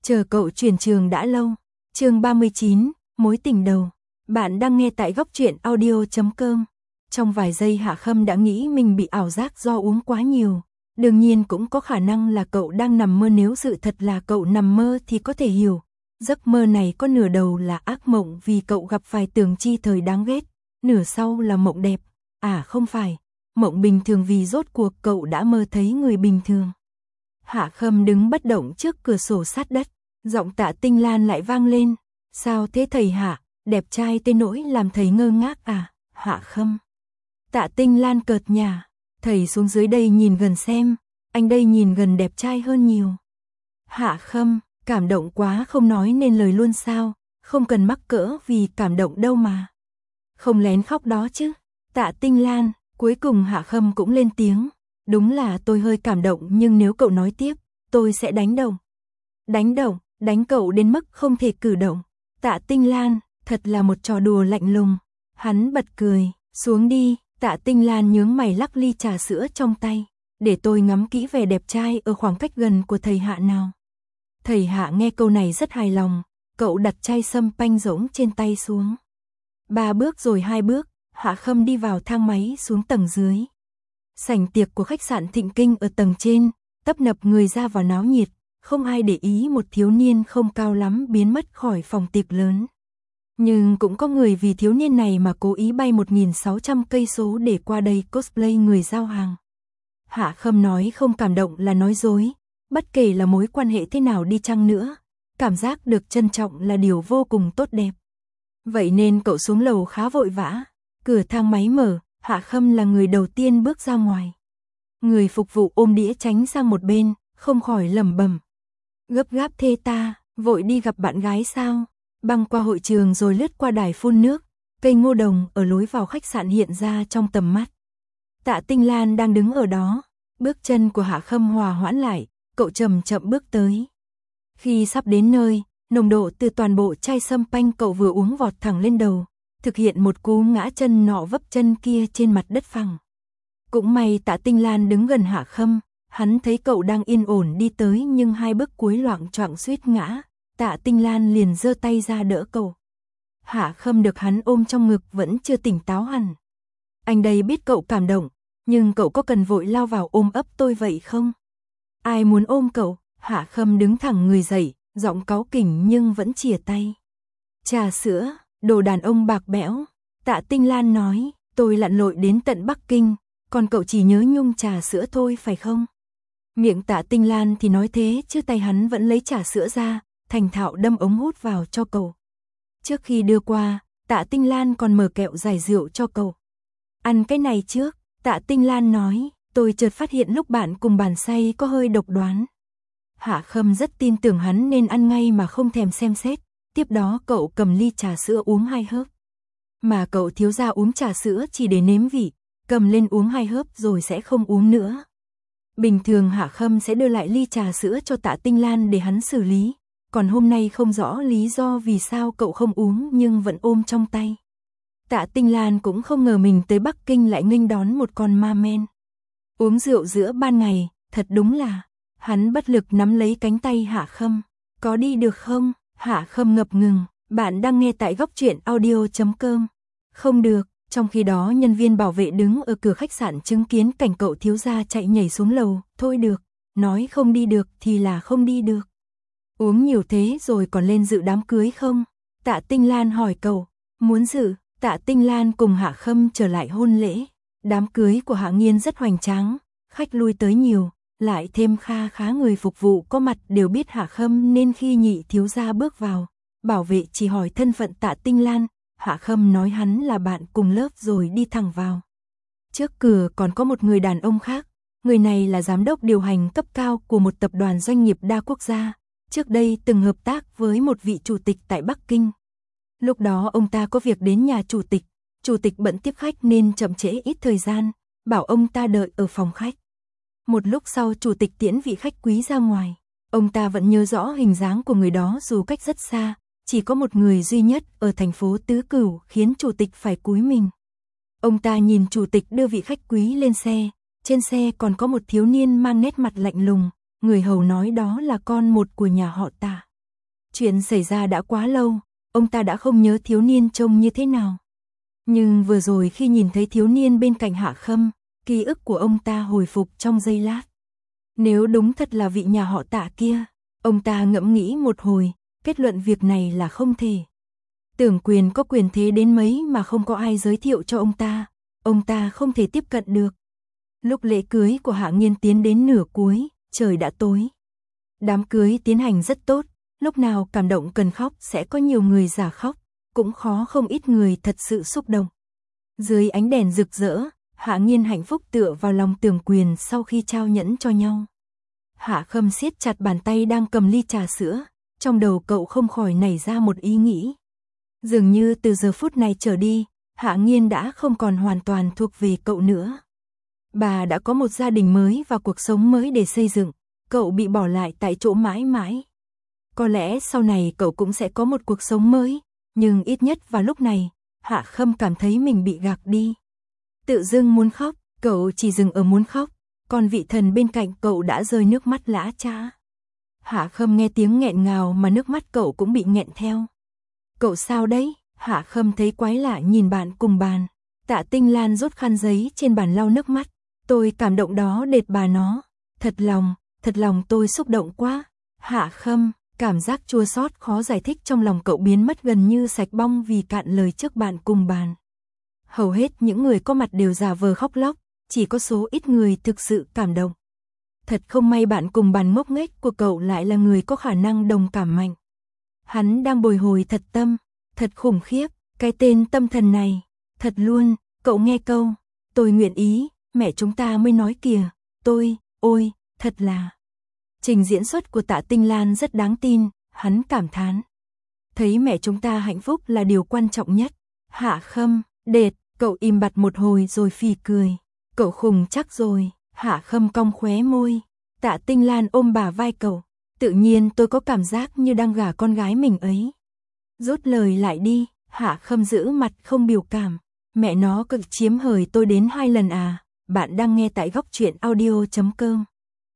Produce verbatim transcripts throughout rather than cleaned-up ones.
Chờ cậu chuyển trường đã lâu. Chương ba mươi chín, mối tình đầu. Bạn đang nghe tại góc truyện audio chấm com. Trong vài giây Hạ Khâm đã nghĩ mình bị ảo giác do uống quá nhiều. Đương nhiên cũng có khả năng là cậu đang nằm mơ, nếu sự thật là cậu nằm mơ thì có thể hiểu. Giấc mơ này có nửa đầu là ác mộng vì cậu gặp phải Tường Chi thời đáng ghét, nửa sau là mộng đẹp. À không phải, mộng bình thường vì rốt cuộc cậu đã mơ thấy người bình thường. Hạ Khâm đứng bất động trước cửa sổ sát đất, giọng Tạ Tinh Lan lại vang lên. Sao thế thầy Hạ, đẹp trai tới nỗi làm thầy ngơ ngác à, Hạ Khâm. Tạ Tinh Lan cợt nhả, thầy xuống dưới đây nhìn gần xem, anh đây nhìn gần đẹp trai hơn nhiều. Hạ Khâm, cảm động quá không nói nên lời luôn sao, không cần mắc cỡ vì cảm động đâu mà. Không lén khóc đó chứ. Tạ Tinh Lan, cuối cùng Hạ Khâm cũng lên tiếng. Đúng là tôi hơi cảm động, nhưng nếu cậu nói tiếp, tôi sẽ đánh đồng. Đánh đồng, đánh cậu đến mức không thể cử động. Tạ Tinh Lan, thật là một trò đùa lạnh lùng. Hắn bật cười, xuống đi. Tạ Tinh Lan nhướng mày lắc ly trà sữa trong tay. Để tôi ngắm kỹ vẻ đẹp trai ở khoảng cách gần của thầy Hạ nào. Thầy Hạ nghe câu này rất hài lòng, cậu đặt chai sâm panh rỗng trên tay xuống. Ba bước rồi hai bước, Hạ Khâm đi vào thang máy xuống tầng dưới. Sảnh tiệc của khách sạn Thịnh Kinh ở tầng trên, tấp nập người ra vào náo nhiệt, không ai để ý một thiếu niên không cao lắm biến mất khỏi phòng tiệc lớn. Nhưng cũng có người vì thiếu niên này mà cố ý bay một nghìn sáu trăm cây số để qua đây cosplay người giao hàng. Hạ Khâm nói không cảm động là nói dối, bất kể là mối quan hệ thế nào đi chăng nữa, cảm giác được trân trọng là điều vô cùng tốt đẹp. Vậy nên cậu xuống lầu khá vội vã, cửa thang máy mở, Hạ Khâm là người đầu tiên bước ra ngoài. Người phục vụ ôm đĩa tránh sang một bên, không khỏi lẩm bẩm. Gấp gáp thế ta, vội đi gặp bạn gái sao? Băng qua hội trường rồi lướt qua đài phun nước, cây ngô đồng ở lối vào khách sạn hiện ra trong tầm mắt. Tạ Tinh Lan đang đứng ở đó, bước chân của Hạ Khâm hòa hoãn lại, cậu chậm chậm bước tới. Khi sắp đến nơi, nồng độ từ toàn bộ chai sâm panh cậu vừa uống vọt thẳng lên đầu, thực hiện một cú ngã chân nọ vấp chân kia trên mặt đất phẳng. Cũng may Tạ Tinh Lan đứng gần Hạ Khâm, hắn thấy cậu đang yên ổn đi tới nhưng hai bước cuối loạng choạng suýt ngã, Tạ Tinh Lan liền giơ tay ra đỡ cậu. Hạ Khâm được hắn ôm trong ngực vẫn chưa tỉnh táo hẳn. Anh đây biết cậu cảm động, nhưng cậu có cần vội lao vào ôm ấp tôi vậy không? Ai muốn ôm cậu? Hạ Khâm đứng thẳng người dậy, giọng cáu kỉnh nhưng vẫn chìa tay. Trà sữa, đồ đàn ông bạc bẽo. Tạ Tinh Lan nói, tôi lặn lội đến tận Bắc Kinh, còn cậu chỉ nhớ nhung trà sữa thôi phải không? Miệng Tạ Tinh Lan thì nói thế chứ tay hắn vẫn lấy trà sữa ra, thành thạo đâm ống hút vào cho cậu. Trước khi đưa qua, Tạ Tinh Lan còn mở kẹo giải rượu cho cậu. Ăn cái này trước, Tạ Tinh Lan nói, tôi chợt phát hiện lúc bạn cùng bàn say có hơi độc đoán. Hạ Khâm rất tin tưởng hắn nên ăn ngay mà không thèm xem xét, tiếp đó cậu cầm ly trà sữa uống hai hớp. Mà cậu thiếu gia uống trà sữa chỉ để nếm vị, cầm lên uống hai hớp rồi sẽ không uống nữa. Bình thường Hạ Khâm sẽ đưa lại ly trà sữa cho Tạ Tinh Lan để hắn xử lý, còn hôm nay không rõ lý do vì sao cậu không uống nhưng vẫn ôm trong tay. Tạ Tinh Lan cũng không ngờ mình tới Bắc Kinh lại nghênh đón một con ma men. Uống rượu giữa ban ngày, thật đúng là. Hắn bất lực nắm lấy cánh tay Hạ Khâm. Có đi được không? Hạ Khâm ngập ngừng. Bạn đang nghe tại góc truyện audio chấm com. Không được. Trong khi đó nhân viên bảo vệ đứng ở cửa khách sạn chứng kiến cảnh cậu thiếu gia chạy nhảy xuống lầu. Thôi được. Nói không đi được thì là không đi được. Uống nhiều thế rồi còn lên dự đám cưới không? Tạ Tinh Lan hỏi cậu. Muốn dự. Tạ Tinh Lan cùng Hạ Khâm trở lại hôn lễ. Đám cưới của Hạ Nghiên rất hoành tráng. Khách lui tới nhiều. Lại thêm kha khá người phục vụ có mặt đều biết Hạ Khâm nên khi nhị thiếu gia bước vào, bảo vệ chỉ hỏi thân phận Tạ Tinh Lan, Hạ Khâm nói hắn là bạn cùng lớp rồi đi thẳng vào. Trước cửa còn có một người đàn ông khác, người này là giám đốc điều hành cấp cao của một tập đoàn doanh nghiệp đa quốc gia, trước đây từng hợp tác với một vị chủ tịch tại Bắc Kinh. Lúc đó ông ta có việc đến nhà chủ tịch, chủ tịch bận tiếp khách nên chậm trễ ít thời gian, bảo ông ta đợi ở phòng khách. Một lúc sau chủ tịch tiễn vị khách quý ra ngoài, ông ta vẫn nhớ rõ hình dáng của người đó dù cách rất xa, chỉ có một người duy nhất ở thành phố Tứ Cửu khiến chủ tịch phải cúi mình. Ông ta nhìn chủ tịch đưa vị khách quý lên xe, trên xe còn có một thiếu niên mang nét mặt lạnh lùng, người hầu nói đó là con một của nhà họ Tạ. Chuyện xảy ra đã quá lâu, ông ta đã không nhớ thiếu niên trông như thế nào. Nhưng vừa rồi khi nhìn thấy thiếu niên bên cạnh Hạ Khâm, ký ức của ông ta hồi phục trong giây lát. Nếu đúng thật là vị nhà họ Tạ kia, ông ta ngẫm nghĩ một hồi, kết luận việc này là không thể. Tưởng Quyền có quyền thế đến mấy mà không có ai giới thiệu cho ông ta, ông ta không thể tiếp cận được. Lúc lễ cưới của Hạ Nghiên tiến đến nửa cuối, trời đã tối. Đám cưới tiến hành rất tốt, lúc nào cảm động cần khóc sẽ có nhiều người giả khóc, cũng khó không ít người thật sự xúc động. Dưới ánh đèn rực rỡ, Hạ Nghiên hạnh phúc tựa vào lòng Tưởng Quyền sau khi trao nhẫn cho nhau. Hạ Khâm siết chặt bàn tay đang cầm ly trà sữa, trong đầu cậu không khỏi nảy ra một ý nghĩ. Dường như từ giờ phút này trở đi, Hạ Nghiên đã không còn hoàn toàn thuộc về cậu nữa. Bà đã có một gia đình mới và cuộc sống mới để xây dựng, cậu bị bỏ lại tại chỗ mãi mãi. Có lẽ sau này cậu cũng sẽ có một cuộc sống mới, nhưng ít nhất vào lúc này, Hạ Khâm cảm thấy mình bị gạc đi. Tự dưng muốn khóc, cậu chỉ dừng ở muốn khóc, còn vị thần bên cạnh cậu đã rơi nước mắt lã chã. Hạ Khâm nghe tiếng nghẹn ngào mà nước mắt cậu cũng bị nghẹn theo. Cậu sao đấy? Hạ Khâm thấy quái lạ nhìn bạn cùng bàn. Tạ Tinh Lan rút khăn giấy trên bàn lau nước mắt. Tôi cảm động đó đệt bà nó. Thật lòng, thật lòng tôi xúc động quá. Hạ Khâm, cảm giác chua xót khó giải thích trong lòng cậu biến mất gần như sạch bong vì cạn lời trước bạn cùng bàn. Hầu hết những người có mặt đều giả vờ khóc lóc, chỉ có số ít người thực sự cảm động. Thật không may bạn cùng bàn ngốc nghếch của cậu lại là người có khả năng đồng cảm mạnh. Hắn đang bồi hồi thật tâm, thật khủng khiếp, cái tên tâm thần này, thật luôn, cậu nghe câu, tôi nguyện ý, mẹ chúng ta mới nói kìa, tôi, ôi, thật là. Trình diễn xuất của Tạ Tinh Lan rất đáng tin, hắn cảm thán. Thấy mẹ chúng ta hạnh phúc là điều quan trọng nhất. Hạ Khâm, đệt, cậu im bặt một hồi rồi phì cười. Cậu khùng chắc rồi, Hạ Khâm cong khóe môi. Tạ Tinh Lan ôm bả vai cậu. Tự nhiên tôi có cảm giác như đang gả con gái mình ấy. Rút lời lại đi, Hạ Khâm giữ mặt không biểu cảm. Mẹ nó cực chiếm hời tôi đến hai lần à, bạn đang nghe tại góc truyện audio chấm com.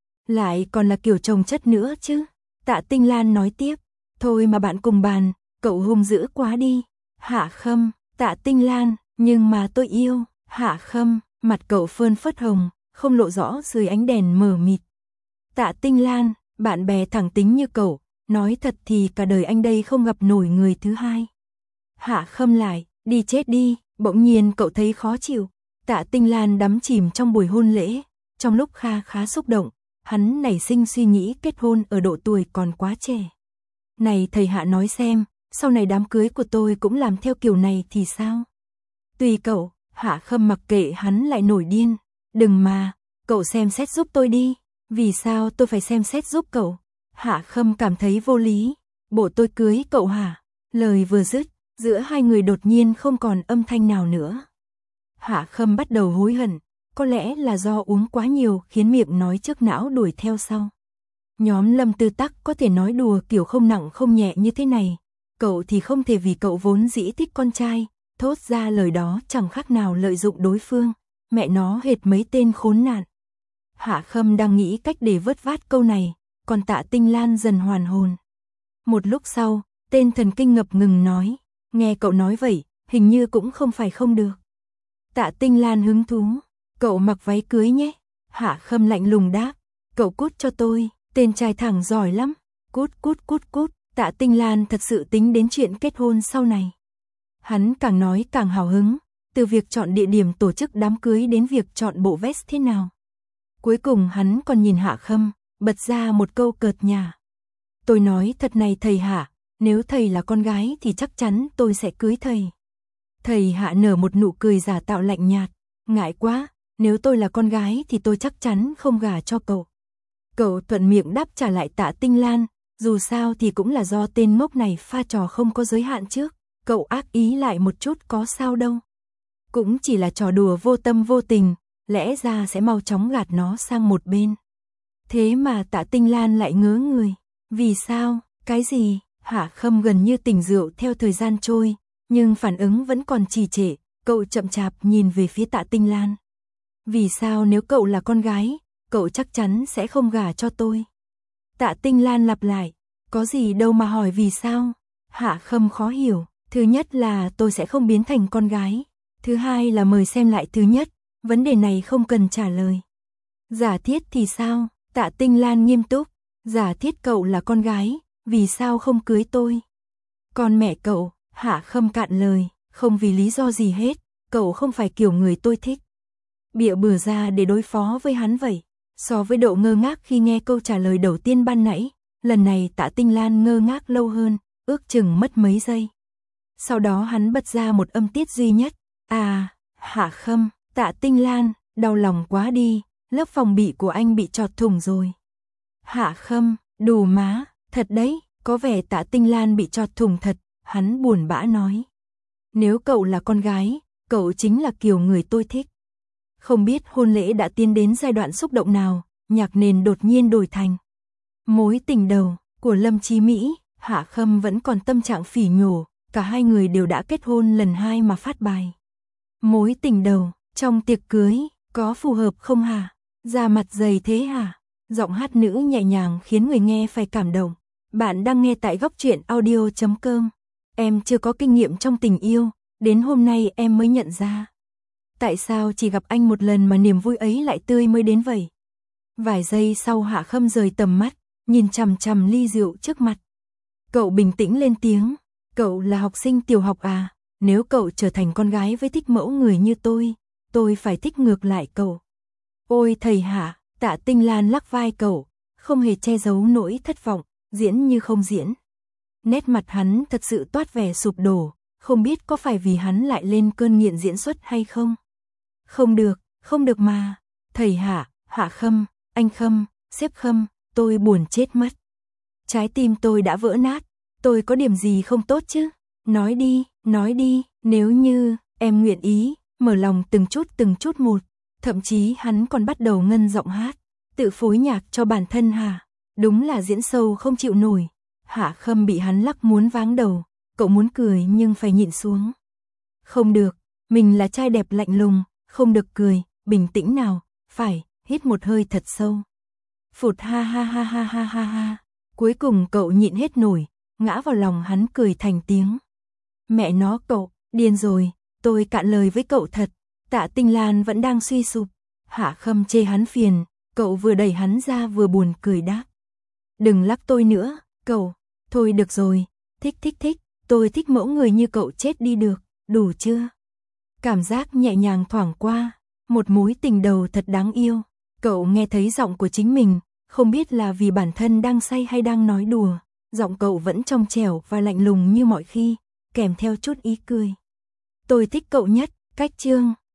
Lại còn là kiểu chồng chất nữa chứ. Tạ Tinh Lan nói tiếp. Thôi mà bạn cùng bàn, cậu hung dữ quá đi. Hạ Khâm, Tạ Tinh Lan, nhưng mà tôi yêu. Hạ Khâm, mặt cậu phơn phớt hồng, không lộ rõ dưới ánh đèn mờ mịt. Tạ Tinh Lan, bạn bè thẳng tính như cậu, nói thật thì cả đời anh đây không gặp nổi người thứ hai. Hạ Khâm lại, đi chết đi, bỗng nhiên cậu thấy khó chịu. Tạ Tinh Lan đắm chìm trong buổi hôn lễ, trong lúc kha khá xúc động, hắn nảy sinh suy nghĩ kết hôn ở độ tuổi còn quá trẻ. Này thầy Hạ nói xem, sau này đám cưới của tôi cũng làm theo kiểu này thì sao? Tùy cậu. Hạ Khâm mặc kệ hắn lại nổi điên. Đừng mà, cậu xem xét giúp tôi đi. Vì sao tôi phải xem xét giúp cậu? Hạ Khâm cảm thấy vô lý. Bộ tôi cưới cậu hả? Lời vừa dứt, giữa hai người đột nhiên không còn âm thanh nào nữa. Hạ Khâm bắt đầu hối hận, có lẽ là do uống quá nhiều khiến miệng nói trước não đuổi theo sau. Nhóm Lâm Tư Tắc có thể nói đùa kiểu không nặng không nhẹ như thế này. Cậu thì không thể vì cậu vốn dĩ thích con trai, thốt ra lời đó chẳng khác nào lợi dụng đối phương. Mẹ nó hệt mấy tên khốn nạn. Hạ Khâm đang nghĩ cách để vớt vát câu này, còn Tạ Tinh Lan dần hoàn hồn. Một lúc sau, tên thần kinh ngập ngừng nói, nghe cậu nói vậy, hình như cũng không phải không được. Tạ Tinh Lan hứng thú, cậu mặc váy cưới nhé. Hạ Khâm lạnh lùng đáp, cậu cút cho tôi, tên trai thẳng giỏi lắm. Cút cút cút cút, Tạ Tinh Lan thật sự tính đến chuyện kết hôn sau này. Hắn càng nói càng hào hứng, từ việc chọn địa điểm tổ chức đám cưới đến việc chọn bộ vest thế nào. Cuối cùng hắn còn nhìn Hạ Khâm, bật ra một câu cợt nhả. Tôi nói thật này thầy Hạ, nếu thầy là con gái thì chắc chắn tôi sẽ cưới thầy. Thầy Hạ nở một nụ cười giả tạo lạnh nhạt, ngại quá, nếu tôi là con gái thì tôi chắc chắn không gả cho cậu. Cậu thuận miệng đáp trả lại Tạ Tinh Lan, dù sao thì cũng là do tên ngốc này pha trò không có giới hạn trước, cậu ác ý lại một chút có sao đâu. Cũng chỉ là trò đùa vô tâm vô tình, lẽ ra sẽ mau chóng gạt nó sang một bên. Thế mà Tạ Tinh Lan lại ngớ người, vì sao, cái gì? Hạ Khâm gần như tỉnh rượu theo thời gian trôi, nhưng phản ứng vẫn còn trì trệ, cậu chậm chạp nhìn về phía Tạ Tinh Lan. Vì sao nếu cậu là con gái, cậu chắc chắn sẽ không gả cho tôi? Tạ Tinh Lan lặp lại, Có gì đâu mà hỏi vì sao? Hạ Khâm khó hiểu, thứ nhất là tôi sẽ không biến thành con gái. Thứ hai là mời xem lại thứ nhất, vấn đề này không cần trả lời. Giả thiết thì sao? Tạ Tinh Lan nghiêm túc, giả thiết cậu là con gái, vì sao không cưới tôi? Còn mẹ cậu, Hạ Khâm cạn lời, không vì lý do gì hết, cậu không phải kiểu người tôi thích. Bịa bừa ra để đối phó với hắn vậy. So với độ ngơ ngác khi nghe câu trả lời đầu tiên ban nãy, lần này Tạ Tinh Lan ngơ ngác lâu hơn, ước chừng mất mấy giây. Sau đó hắn bật ra một âm tiết duy nhất, à, Hạ Khâm, Tạ Tinh Lan, đau lòng quá đi, lớp phòng bị của anh bị chọt thủng rồi. Hạ Khâm, đù má, thật đấy, có vẻ Tạ Tinh Lan bị chọt thủng thật, hắn buồn bã nói. Nếu cậu là con gái, cậu chính là kiểu người tôi thích. Không biết hôn lễ đã tiến đến giai đoạn xúc động nào, nhạc nền đột nhiên đổi thành Mối tình đầu của Lâm Chí Mỹ. Hạ Khâm vẫn còn tâm trạng phỉ nhổ, cả hai người đều đã kết hôn lần hai mà phát bài. Mối tình đầu, trong tiệc cưới, có phù hợp không hả? Da mặt dày thế hả? Giọng hát nữ nhẹ nhàng khiến người nghe phải cảm động. Bạn đang nghe tại góc truyện audio chấm com. Em chưa có kinh nghiệm trong tình yêu, đến hôm nay em mới nhận ra. Tại sao chỉ gặp anh một lần mà niềm vui ấy lại tươi mới đến vậy? Vài giây sau Hạ Khâm rời tầm mắt, nhìn chằm chằm ly rượu trước mặt. Cậu bình tĩnh lên tiếng, cậu là học sinh tiểu học à? Nếu cậu trở thành con gái với thích mẫu người như tôi, tôi phải thích ngược lại cậu. Ôi thầy Hạ, Tạ Tinh Lan lắc vai cậu, không hề che giấu nỗi thất vọng, diễn như không diễn. Nét mặt hắn thật sự toát vẻ sụp đổ, không biết có phải vì hắn lại lên cơn nghiện diễn xuất hay không? Không được, không được mà. Thầy Hạ, Hạ Khâm, anh Khâm, sếp Khâm, tôi buồn chết mất. Trái tim tôi đã vỡ nát, tôi có điểm gì không tốt chứ? Nói đi, nói đi, nếu như em nguyện ý, mở lòng từng chút từng chút một. Thậm chí hắn còn bắt đầu ngân giọng hát, tự phối nhạc cho bản thân hả? Đúng là diễn sâu không chịu nổi. Hạ Khâm bị hắn lắc muốn váng đầu, cậu muốn cười nhưng phải nhịn xuống. Không được, mình là trai đẹp lạnh lùng, không được cười, bình tĩnh nào, phải, hít một hơi thật sâu. Phụt ha ha ha ha ha ha ha. Cuối cùng cậu nhịn hết nổi, ngã vào lòng hắn cười thành tiếng. Mẹ nó cậu, điên rồi, tôi cạn lời với cậu thật. Tạ Tinh Lan vẫn đang suy sụp. Hạ Khâm chê hắn phiền, cậu vừa đẩy hắn ra vừa buồn cười đáp. Đừng lắc tôi nữa, cậu. Thôi được rồi, thích thích thích, tôi thích mẫu người như cậu chết đi được, đủ chưa? Cảm giác nhẹ nhàng thoảng qua, một mối tình đầu thật đáng yêu. Cậu nghe thấy giọng của chính mình, không biết là vì bản thân đang say hay đang nói đùa. Giọng cậu vẫn trong trẻo và lạnh lùng như mọi khi, kèm theo chút ý cười. Tôi thích cậu nhất, cách chương.